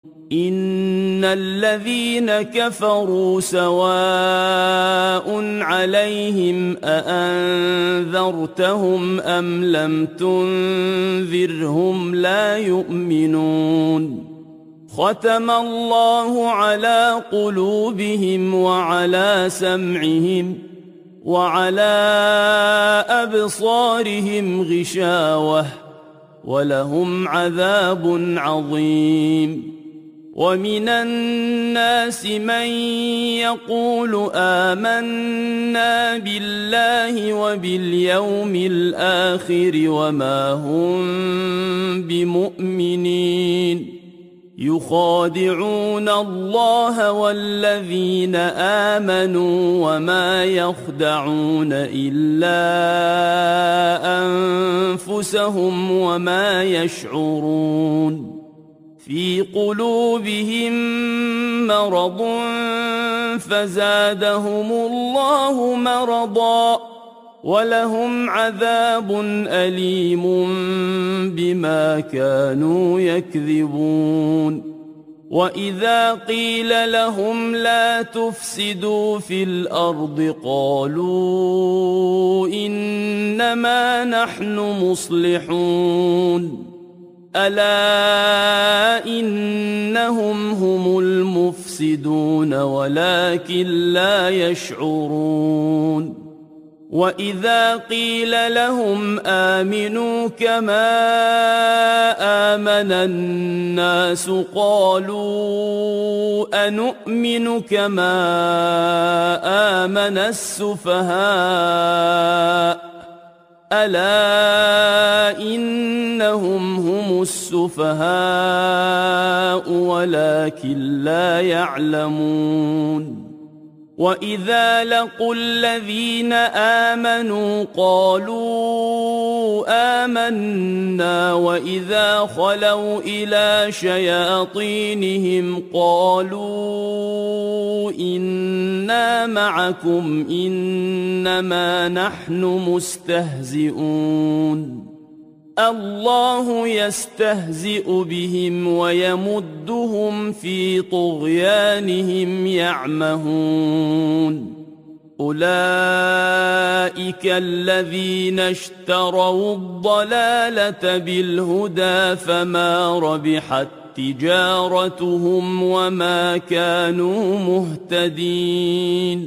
إن الذين كفروا سواء عليهم أأنذرتهم أم لم تنذرهم لا يؤمنون ختم الله على قلوبهم وعلى سمعهم وعلى أبصارهم غشاوة ولهم عذاب عظيم ومن الناس من يقول آمنا بالله وباليوم الآخر وما هم بمؤمنين يخادعون الله والذين آمنوا وما يخدعون إلا أنفسهم وما يشعرون في قلوبهم مرض فزادهم الله مرضا ولهم عذاب أليم بما كانوا يكذبون وإذا قيل لهم لا تفسدوا في الأرض قالوا إنما نحن مصلحون ألا إنهم هم المفسدون ولكن لا يشعرون وإذا قيل لهم آمنوا كما آمن الناس قالوا أنؤمن كما آمن السفهاء ألا إنهم هم السفهاء ولكن لا يعلمون وإذا لقوا الذين آمنوا قالوا آمنا وإذا خلوا إلى شياطينهم قالوا إنا معكم إنما نحن مستهزئون الله يستهزئ بهم ويمدهم في طغيانهم يعمهون أولئك الذين اشتروا الضلالة بالهدى فما ربحت تجارتهم وما كانوا مهتدين